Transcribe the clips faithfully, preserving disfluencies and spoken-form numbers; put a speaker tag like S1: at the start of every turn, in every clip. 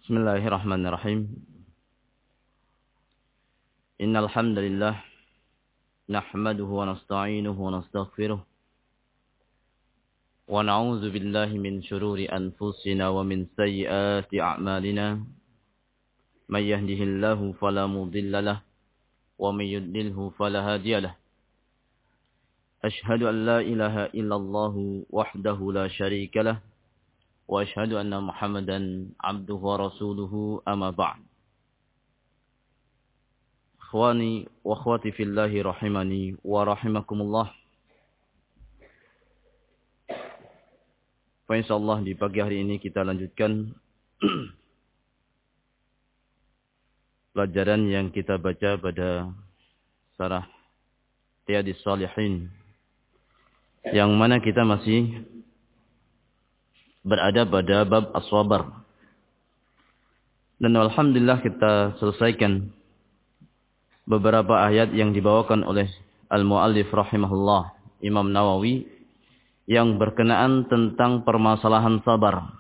S1: Bismillahirrahmanirrahim. Innal hamdalillah nahmaduhu wa nasta'inuhu wa nastaghfiruh wa na'udzu billahi min shururi anfusina wa min sayyiati a'malina. May yahdihillahu fala mudilla lahu wa may yudlilhu fala hadiya lahu. Ashhadu an la ilaha illallah wahdahu la syarika lahu wa ashhadu anna Muhammadan abduhu wa rasuluhu amma ba'd. Ikhwani wa akhwati fillahi rahimani wa rahimakumullah. Insyaallah di pagi hari ini kita lanjutkan pelajaran yang kita baca pada Syarah Riyadhis Shalihin, yang mana kita masih berada pada bab as-sabar. Dan alhamdulillah kita selesaikan beberapa ayat yang dibawakan oleh al-muallif rahimahullah, Imam Nawawi, yang berkenaan tentang permasalahan sabar.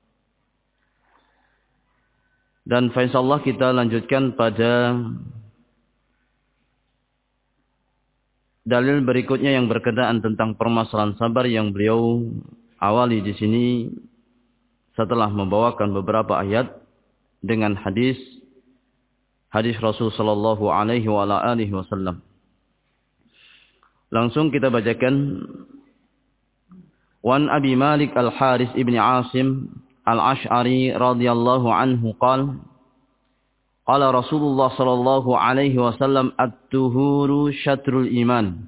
S1: Dan insyaallah kita lanjutkan pada dalil berikutnya yang berkenaan tentang permasalahan sabar, yang beliau awali di sini setelah membawakan beberapa ayat dengan hadis hadis Rasul sallallahu alaihi wa ala alihi wasallam. Langsung kita bacakan. Wan Abi Malik Al-Haris ibni Asim Al-Ash'ari radhiyallahu anhu qala qala Rasulullah sallallahu alaihi wasallam at-tuhuru syatrul iman.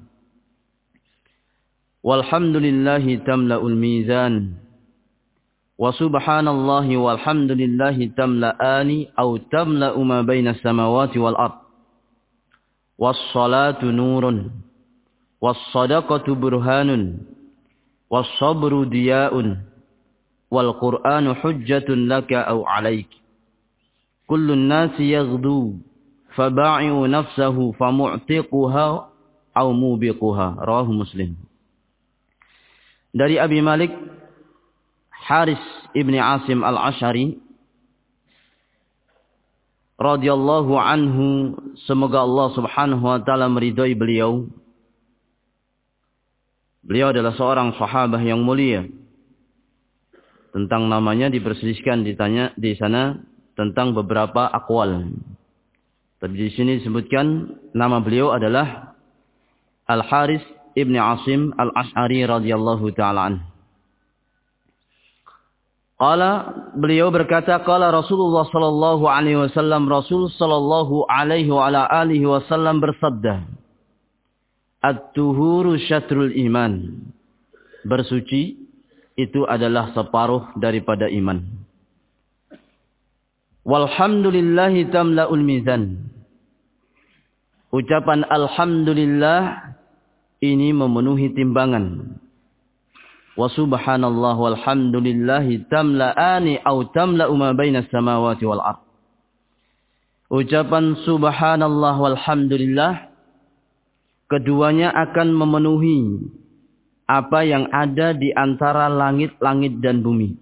S1: Walhamdulillahi tamla'ul mizan. Wa subhanallahi walhamdulillahi tamla'ani aw tamla'u ma baina samawati wal ard. Was-salatu nurun. Was-sadaqatu burhanun. Was-sabru diya'un. Wal-Qur'anu hujjatun laka aw 'alaik. Kullun nasi yaghdu faba'i'u nafsahu famu'tiquha aw mubiquha. Rawahu Muslim. Dari Abi Malik Haris ibni Asim Al-Ash'ari radhiyallahu anhu, semoga Allah subhanahu wa ta'ala meridhai beliau. Beliau adalah seorang sahabat yang mulia. Tentang namanya diperselisihkan ditanya di sana tentang beberapa aqwal. Tapi di sini disebutkan nama beliau adalah Al-Haris ibni Asim Al-Ash'ari radhiyallahu ta'ala anhu. Qala, beliau berkata, qala Rasulullah sallallahu alaihi wasallam, Rasul sallallahu alaihi wa ala alihi wasallam bersabda, at-tuhuru syatrul iman. Bersuci itu adalah separuh daripada iman. Walhamdulillahi tamla'ul mizan. Ucapan alhamdulillah ini memenuhi timbangan. Wa subhanallah walhamdulillahi tamla'ani aw tamla'u ma baina samawati wal ard. Ucapan subhanallah walhamdulillah, keduanya akan memenuhi apa yang ada di antara langit-langit dan bumi.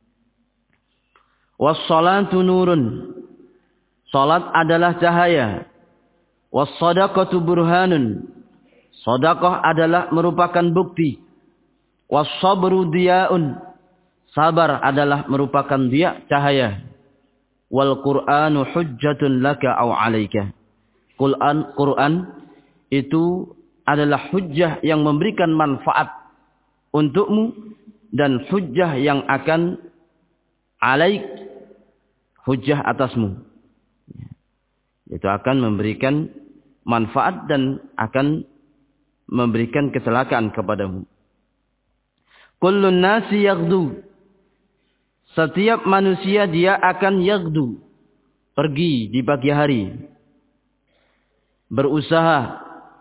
S1: Was-salatu nurun. Salat adalah cahaya. Was-sadaqatu burhanun. Sedekah adalah merupakan bukti. Was-sabru diya'un. Sabar adalah merupakan dia, cahaya. Wal Qur'anu hujjatun laka aw 'alaika. Quran Quran itu adalah hujjah yang memberikan manfaat untukmu dan hujjah yang akan 'alaik, hujjah atasmu. Itu akan memberikan manfaat dan akan memberikan kecelakaan kepadamu. Kullun nasi yaghdu. Setiap manusia dia akan yaghdu, pergi di pagi hari, berusaha.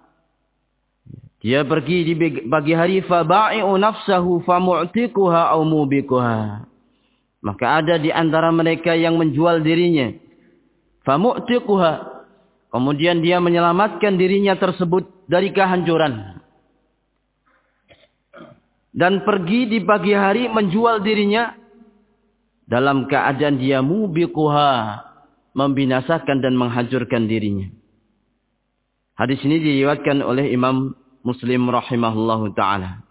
S1: Dia pergi di pagi hari, faba'i'u nafsahu famu'tiquha aw mubiquha. Maka ada di antara mereka yang menjual dirinya, famu'tiquha, kemudian dia menyelamatkan dirinya tersebut dari kehancuran. Dan pergi di pagi hari menjual dirinya dalam keadaan dia mubiquha, membinasakan dan menghancurkan dirinya. Hadis ini diriwayatkan oleh Imam Muslim rahimahullahu ta'ala.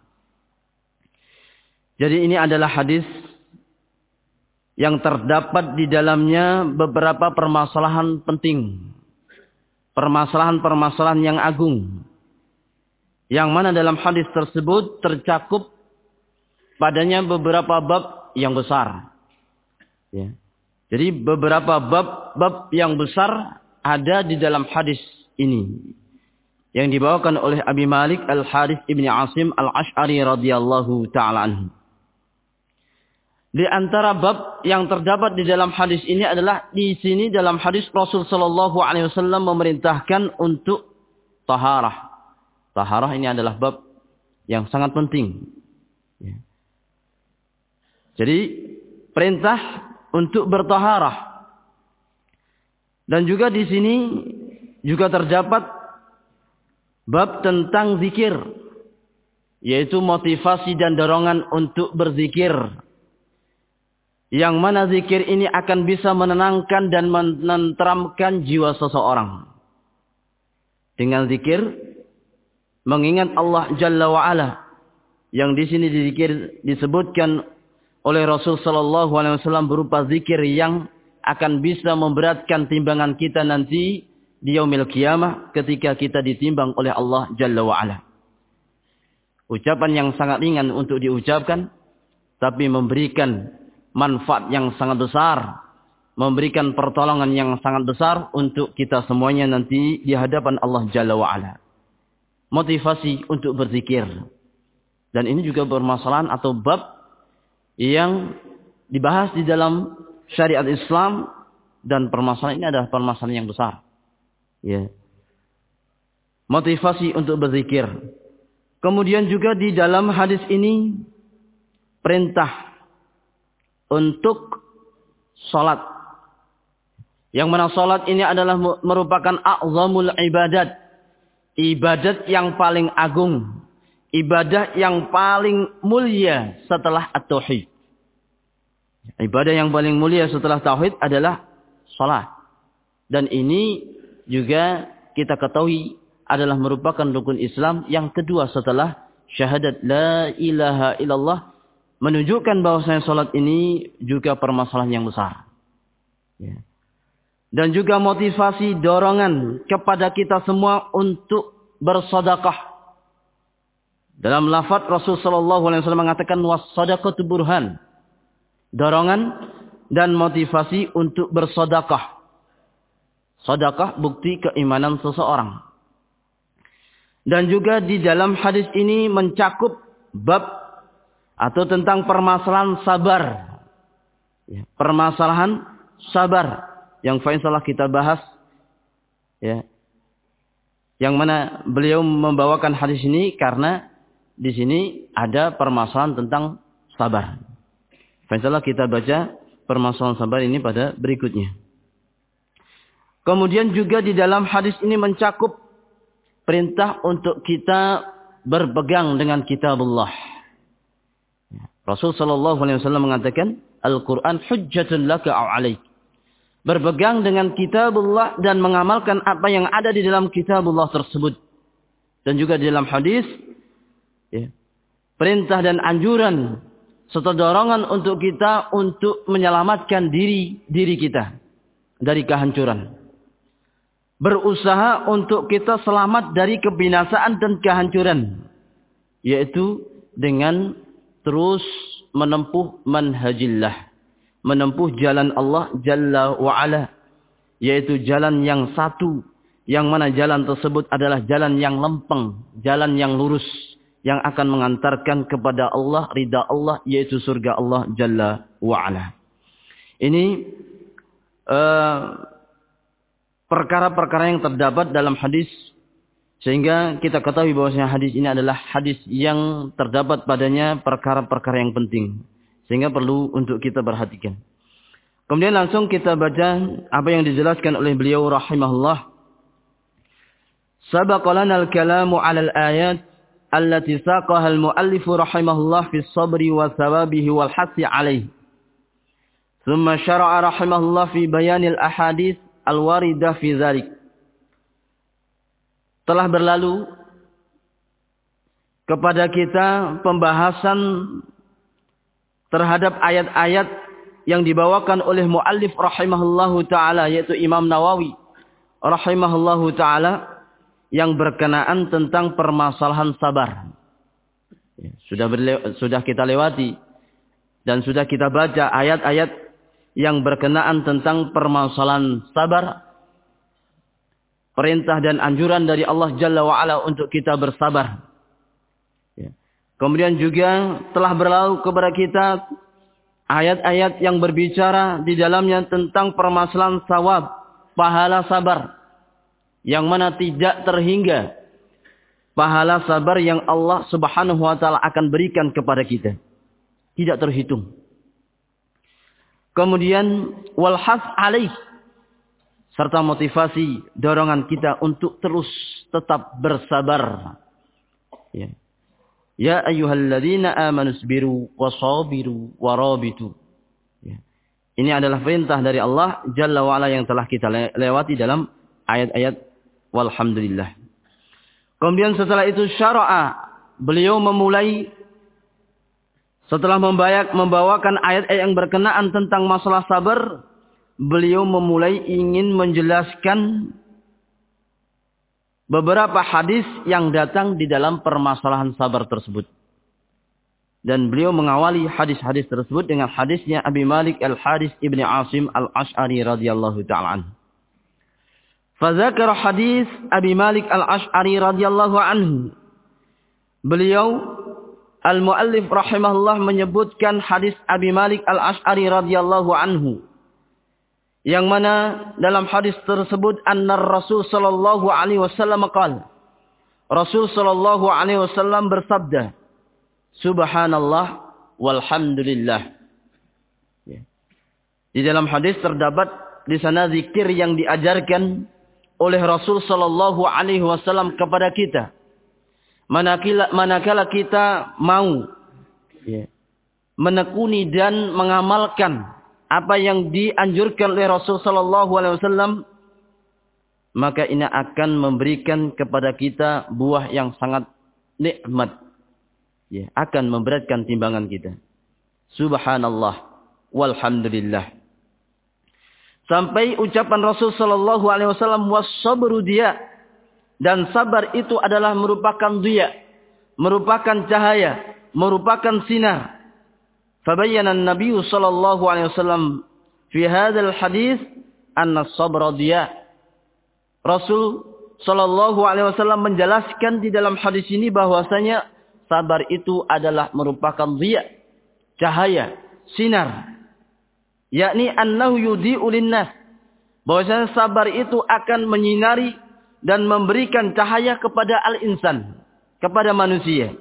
S1: Jadi ini adalah hadis yang terdapat di dalamnya beberapa permasalahan penting. Permasalahan-permasalahan yang agung. Yang mana dalam hadis tersebut tercakup padanya beberapa bab yang besar. Ya. Jadi beberapa bab-bab yang besar ada di dalam hadis ini. Yang dibawakan oleh Abi Malik Al-Harith Ibn Asim Al-Ash'ari radhiyallahu ta'ala anhu. Di antara bab yang terdapat di dalam hadis ini adalah di sini dalam hadis Rasul sallallahu alaihi wasallam memerintahkan untuk taharah. Taharah ini adalah bab yang sangat penting. Ya. Jadi perintah untuk bertaharah. Dan juga di sini juga terdapat bab tentang zikir, yaitu motivasi dan dorongan untuk berzikir. Yang mana zikir ini akan bisa menenangkan dan menenteramkan jiwa seseorang. Dengan zikir, mengingat Allah Jalla wa'ala. Yang di sini zikir disebutkan oleh Rasul Sallallahu Alaihi Wasallam berupa zikir yang akan bisa memberatkan timbangan kita nanti di yaumil qiyamah ketika kita ditimbang oleh Allah Jalla wa'ala. Ucapan yang sangat ringan untuk diucapkan, tapi memberikan manfaat yang sangat besar, memberikan pertolongan yang sangat besar untuk kita semuanya nanti di hadapan Allah Jalla wa'ala. Motivasi untuk berzikir. Dan ini juga bermasalahan atau bab yang dibahas di dalam syariat Islam, dan permasalahan ini adalah permasalahan yang besar. Ya. Motivasi untuk berzikir. Kemudian juga di dalam hadis ini perintah untuk salat. Yang mana salat ini adalah merupakan a'zamul ibadat. Ibadat yang paling agung. Ibadah yang paling mulia setelah at-tauhid. Ibadah yang paling mulia setelah tauhid adalah salat. Dan ini juga kita ketahui adalah merupakan rukun Islam yang kedua setelah syahadat la ilaha illallah. Menunjukkan bahwasanya salat ini juga permasalahan yang besar. Ya. Dan juga motivasi dorongan kepada kita semua untuk bersedekah. Dalam lafaz Rasul sallallahu alaihi wasallam mengatakan was-shadaqatu burhan. Dorongan dan motivasi untuk bersedekah. Sedekah bukti keimanan seseorang. Dan juga di dalam hadis ini mencakup bab atau tentang permasalahan sabar. Ya, permasalahan sabar yang insyaallah kita bahas. Ya. Yang mana beliau membawakan hadis ini karena di sini ada permasalahan tentang sabar. Insyaallah kita baca permasalahan sabar ini pada berikutnya. Kemudian juga di dalam hadis ini mencakup perintah untuk kita berpegang dengan kitabullah. Rasul sallallahu alaihi wasallam mengatakan, Al-Quran hujjatun laka aw alaik. Berpegang dengan kitabullah dan mengamalkan apa yang ada di dalam kitabullah tersebut. Dan juga di dalam hadis, ya, perintah dan anjuran serta dorongan untuk kita untuk menyelamatkan diri diri kita dari kehancuran. Berusaha untuk kita selamat dari kebinasaan dan kehancuran. Yaitu dengan terus menempuh manhajillah. Menempuh jalan Allah Jalla wa'ala. Yaitu jalan yang satu. Yang mana jalan tersebut adalah jalan yang lempeng. Jalan yang lurus. Yang akan mengantarkan kepada Allah, ridha Allah, yaitu surga Allah Jalla wa'ala. Ini perkara-perkara uh, yang terdapat dalam hadis. Sehingga kita ketahui bahwasanya hadis ini adalah hadis yang terdapat padanya perkara-perkara yang penting. Sehingga perlu untuk kita perhatikan. Kemudian langsung kita baca apa yang dijelaskan oleh beliau rahimahullah. Sabaqa lana al-kalamu 'ala al-ayat allati saqaha al-muallif rahimahullah fi as-sabri wa thawabihi wal hasi 'alayhi. Thumma syara'a rahimahullah fi bayanil ahadits al-waridah fi dzalik. Telah berlalu kepada kita pembahasan terhadap ayat-ayat yang dibawakan oleh muallif rahimahullahu taala, yaitu Imam Nawawi rahimahullahu taala, yang berkenaan tentang permasalahan sabar. Sudah berle- sudah kita lewati dan sudah kita baca ayat-ayat yang berkenaan tentang permasalahan sabar, perintah dan anjuran dari Allah Jalla wa'ala untuk kita bersabar. Kemudian juga telah berlalu kepada kita ayat-ayat yang berbicara di dalamnya tentang permasalahan sawab, pahala sabar, yang mana tidak terhingga pahala sabar yang Allah Subhanahu wa taala akan berikan kepada kita. Tidak terhitung. Kemudian walhas alaih, serta motivasi dorongan kita untuk terus tetap bersabar. Ya. Ya ayyuhalladzina amanu sabiru wasabiru warabitu. Ya. Ini adalah perintah dari Allah Jalla wa'ala yang telah kita lewati dalam ayat-ayat walhamdulillah. Kemudian setelah itu syara'a, beliau memulai setelah membayak, membawakan ayat-ayat yang berkenaan tentang masalah sabar, beliau memulai ingin menjelaskan beberapa hadis yang datang di dalam permasalahan sabar tersebut. Dan beliau mengawali hadis-hadis tersebut dengan hadisnya Abi Malik Al-Harits Ibni Asim Al-Ash'ari radhiyallahu ta'ala anhu. Fadzakara hadis Abi Malik Al-Ash'ari radhiyallahu anhu. Beliau Al-Muallif rahimahullah menyebutkan hadis Abi Malik Al-Ash'ari radhiyallahu anhu, yang mana dalam hadis tersebut anna Rasul sallallahu alaihi wasallam qala, Rasul sallallahu alaihi wasallam bersabda, subhanallah walhamdulillah. Ya. Di dalam hadis terdapat di sana zikir yang diajarkan oleh Rasul sallallahu alaihi wasallam kepada kita. Manakala, manakala kita mau ya, menekuni dan mengamalkan apa yang dianjurkan oleh Rasul sallallahu alaihi wasallam, maka ini akan memberikan kepada kita buah yang sangat nikmat. Ya, akan memberatkan timbangan kita. Subhanallah walhamdulillah. Sampai ucapan Rasul sallallahu alaihi wasallam was-sabru dia, dan sabar itu adalah merupakan dia, merupakan cahaya, merupakan sinar. Fabayyana an-nabiy sallallahu alaihi wasallam fi hadzal hadis anna as-sabra dia. Rasul sallallahu alaihi wasallam menjelaskan di dalam hadis ini bahwasanya sabar itu adalah merupakan dia, cahaya, sinar. Yakni annahu yudhi'u lin-nas. Bahwasanya sabar itu akan menyinari dan memberikan cahaya kepada al-insan, kepada manusia.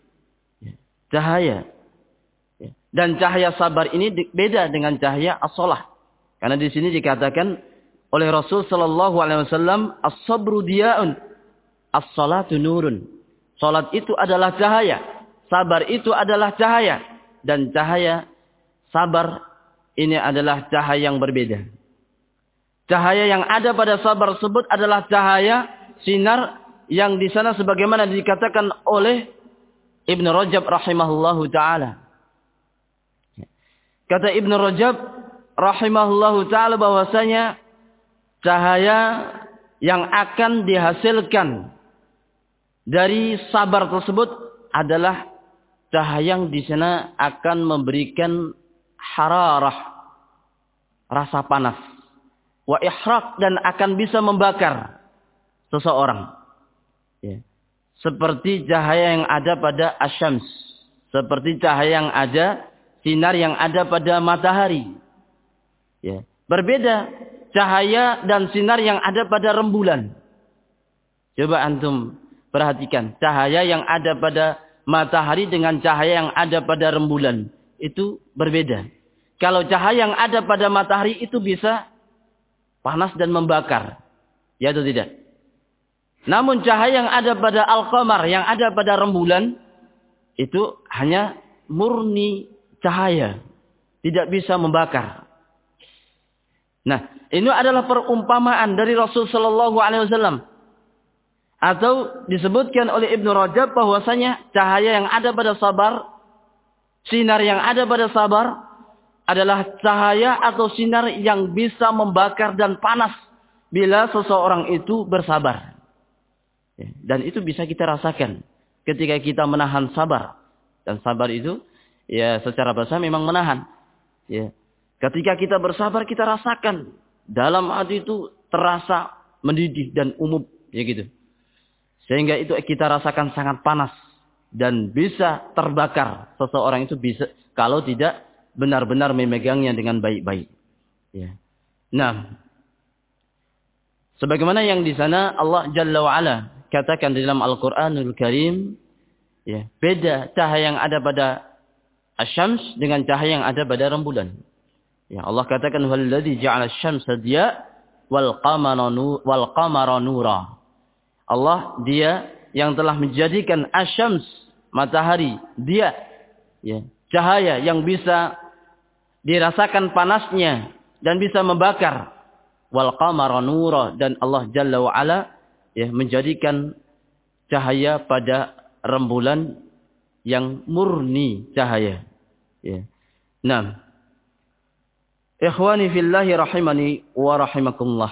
S1: Cahaya. Dan cahaya sabar ini beda dengan cahaya as-shalah. Karena di sini dikatakan oleh Rasul sallallahu alaihi wasallam, as-sabru diya'un, as-salatu nurun. Salat itu adalah cahaya, sabar itu adalah cahaya, dan cahaya sabar ini adalah cahaya yang berbeda. Cahaya yang ada pada sabar tersebut adalah cahaya sinar yang di sana sebagaimana dikatakan oleh Ibn Rajab rahimahullahu taala. Kata Ibn Rajab rahimahullahu taala bahwasanya cahaya yang akan dihasilkan dari sabar tersebut adalah cahaya yang di sana akan memberikan hararah, rasa panas, wa ihraq, dan akan bisa membakar seseorang. Ya. Seperti cahaya yang ada pada asyams, seperti cahaya yang ada, sinar yang ada pada matahari. Ya. Berbeda cahaya dan sinar yang ada pada rembulan. Coba antum perhatikan, cahaya yang ada pada matahari dengan cahaya yang ada pada rembulan. Itu berbeda. Kalau cahaya yang ada pada matahari itu bisa panas dan membakar. Ya atau tidak? Namun cahaya yang ada pada al-qamar, yang ada pada rembulan, itu hanya murni cahaya. Tidak bisa membakar. Nah, ini adalah perumpamaan dari Rasul sallallahu alaihi wasallam. Atau disebutkan oleh Ibnu Rajab bahwasanya cahaya yang ada pada sabar, sinar yang ada pada sabar adalah cahaya atau sinar yang bisa membakar dan panas bila seseorang itu bersabar. Dan itu bisa kita rasakan ketika kita menahan sabar. Dan sabar itu ya secara bahasa memang menahan. Ya. Ketika kita bersabar kita rasakan dalam hati itu terasa mendidih dan umum, ya gitu. Sehingga itu kita rasakan sangat panas dan bisa terbakar. Seseorang itu bisa kalau tidak benar-benar memegangnya dengan baik-baik. Ya. Nah, sebagaimana yang di sana Allah Jalla wa Ala katakan di dalam Al-Qur'anul Karim, ya, beda cahaya yang ada pada asy-syams dengan cahaya yang ada pada rembulan. Ya, Allah katakan wallazi ja'ala asy-syamsa diya wal qamara nu wal qamara nura. Allah dia yang telah menjadikan asy-syams matahari dia ya, cahaya yang bisa dirasakan panasnya dan bisa membakar, wal qamara nura, dan Allah Jalla wa Ala ya menjadikan cahaya pada rembulan yang murni cahaya. Ya. Nah, ikhwani fillahi rahimani wa rahimakumullah.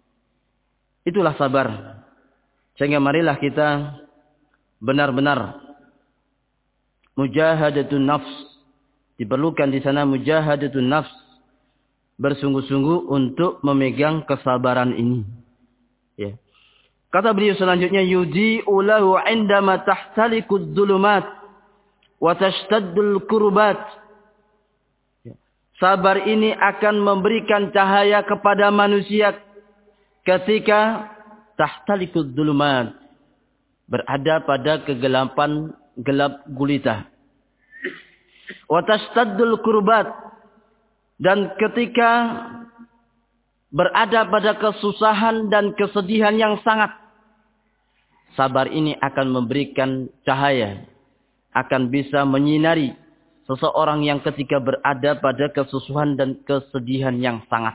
S1: Itulah sabar. Sehingga marilah kita benar-benar mujahadatun nafs. Diperlukan di sana mujahadatun nafs. Bersungguh-sungguh untuk memegang kesabaran ini. Ya. Kata beliau selanjutnya, yudi'u lahu 'indama tahtalikud dhulumat wa tashtaddul kurbat. Ya. Sabar ini akan memberikan cahaya kepada manusia ketika tahtalikud dhulumat, berada pada kegelapan gelap gulita. Wa tashtaddul kurbat, dan ketika berada pada kesusahan dan kesedihan yang sangat, sabar ini akan memberikan cahaya, akan bisa menyinari seseorang yang ketika berada pada kesusahan dan kesedihan yang sangat.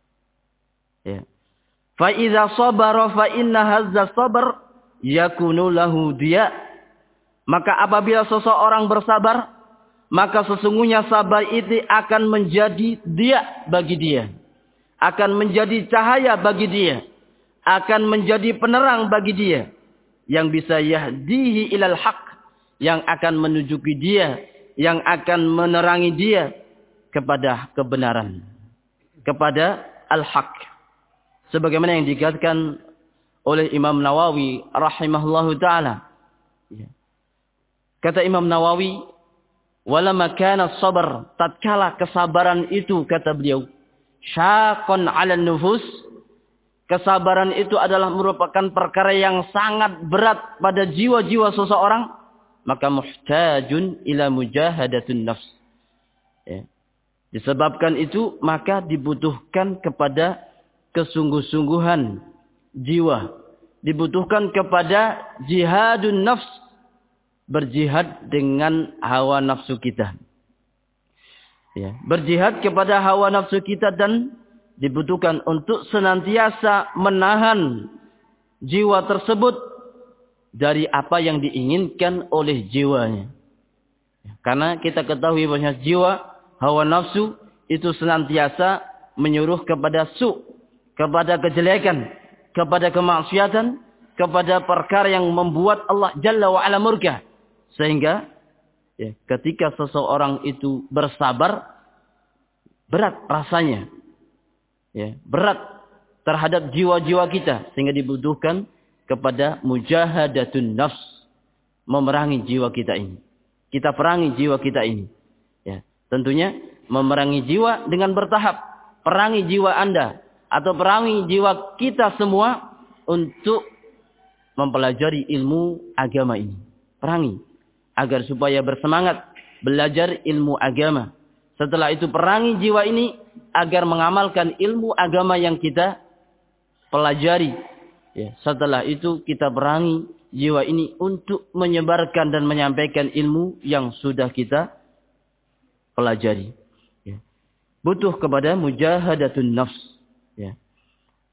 S1: Ya. Fa idza sabara fa inna hadza sabr yakunu lahu diya. Maka apabila seseorang bersabar, maka sesungguhnya sabar itu akan menjadi dia bagi dia, akan menjadi cahaya bagi dia, akan menjadi penerang bagi dia, yang bisa yahdihi ilal haq, yang akan menunjuki dia, yang akan menerangi dia kepada kebenaran, kepada al-haq. Sebagaimana yang dikatakan oleh Imam Nawawi rahimahullahu ta'ala. Kata Imam Nawawi, walamma kana sabar, tatkala kesabaran itu, kata beliau, syaqan 'ala nufus, kesabaran itu adalah merupakan perkara yang sangat berat pada jiwa-jiwa seseorang, maka muhtajun ila mujahadatun nafs. Ya. Disebabkan itu maka dibutuhkan kepada kesungguh-sungguhan jiwa, dibutuhkan kepada jihadun nafs, berjihad dengan hawa nafsu kita. Ya, berjihad kepada hawa nafsu kita, dan dibutuhkan untuk senantiasa menahan jiwa tersebut dari apa yang diinginkan oleh jiwanya. Karena kita ketahui bahwa jiwa, hawa nafsu itu senantiasa menyuruh kepada su', kepada kejelekan, kepada kemaksiatan, kepada perkara yang membuat Allah Jalla wa Ala murka. Sehingga ya, ketika seseorang itu bersabar, berat rasanya, ya, berat terhadap jiwa-jiwa kita, sehingga dibutuhkan kepada mujahadatun nafs, memerangi jiwa kita ini. Kita perangi jiwa kita ini. Ya, tentunya memerangi jiwa dengan bertahap. Perangi jiwa Anda atau perangi jiwa kita semua untuk mempelajari ilmu agama ini. Perangi agar supaya bersemangat belajar ilmu agama. Setelah itu perangi jiwa ini agar mengamalkan ilmu agama yang kita pelajari. Ya, setelah itu kita perangi jiwa ini untuk menyebarkan dan menyampaikan ilmu yang sudah kita pelajari. Ya. Butuh kepada mujahadatun nafs.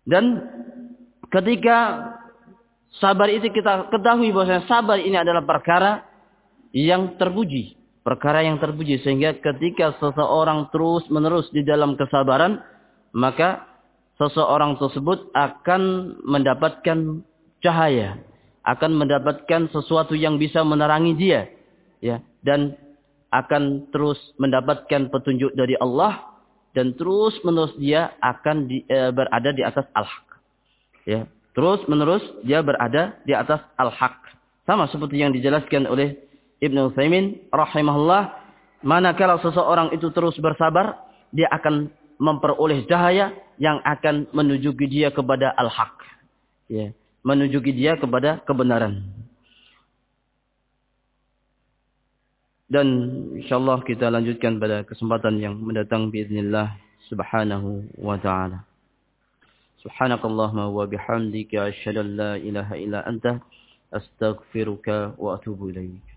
S1: Dan ketika sabar itu kita ketahui bahwa sabar ini adalah perkara yang terpuji. Perkara yang terpuji. Sehingga ketika seseorang terus menerus di dalam kesabaran, maka seseorang tersebut akan mendapatkan cahaya. Akan mendapatkan sesuatu yang bisa menerangi dia. Ya, dan akan terus mendapatkan petunjuk dari Allah. Dan terus menerus dia akan di, e, berada di atas al-haq. Ya, terus menerus dia berada di atas al-haq. Sama seperti yang dijelaskan oleh Ibnu Utsaimin rahimahullah, manakala seseorang itu terus bersabar, dia akan memperoleh cahaya yang akan menujuki dia kepada al-haq. Ya, menujuki dia kepada kebenaran. Dan insyaallah kita lanjutkan pada kesempatan yang mendatang biiznillah subhanahu wa ta'ala. Subhanakallahumma wa bihamdika asyhadu an la ilaha illa anta astaghfiruka wa atubu ilaik.